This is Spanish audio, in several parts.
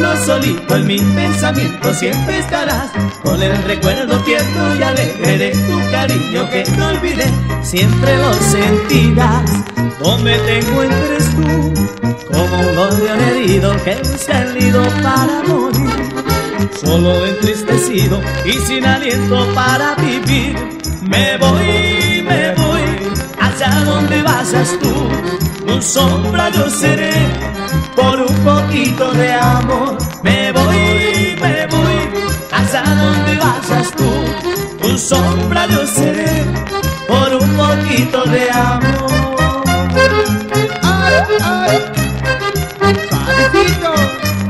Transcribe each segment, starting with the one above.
solo, solito en mi pensamiento siempre estarás, con el recuerdo tierno y alegre de tu cariño que no olvidé. Siempre lo sentirás donde te encuentres tú, como un gorrión herido que busca el nido para morir, solo entristecido y sin aliento para vivir. Me voy, allá donde vayas tú, tu sombra yo seré, por un poquito de amor. Me voy, allá donde vayas tú, tu sombra yo seré, por un poquito de amor. ¡Ay, ay! ¡Suavecito!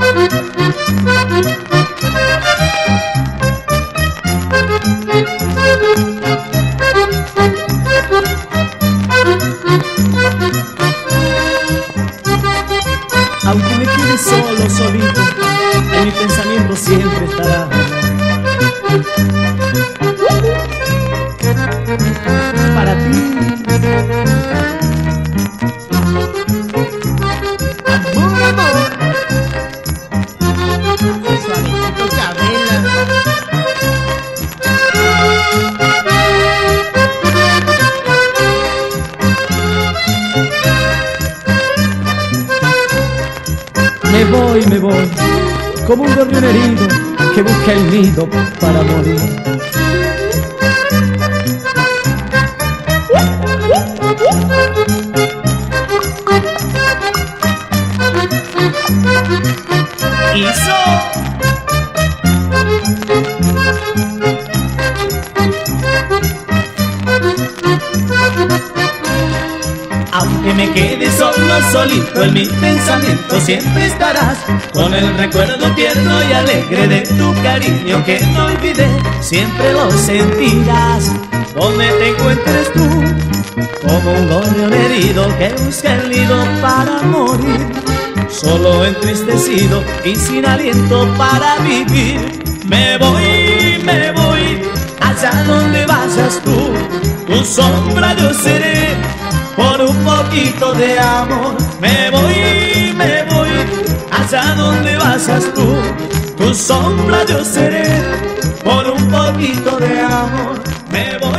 Aunque me quede solo, solito, en mi pensamiento siempre estará. Para ti, ¡Amor, amor! ¡Suavecito, Chabela! me voy, como un gorrión herido que busca el nido para morir. Aunque me quede solo, solito en mi pensamiento siempre estarás, con el recuerdo tierno y alegre de tu cariño que no olvidé. Siempre lo sentirás donde te encuentres tú, como un gorrión herido que busca el nido para morir, solo entristecido y sin aliento para vivir. Me voy, allá donde vayas tú, tu sombra yo seré, por un poquito de amor. Me voy, allá donde vayas tú, tu sombra yo seré, por un poquito de amor. Me voy.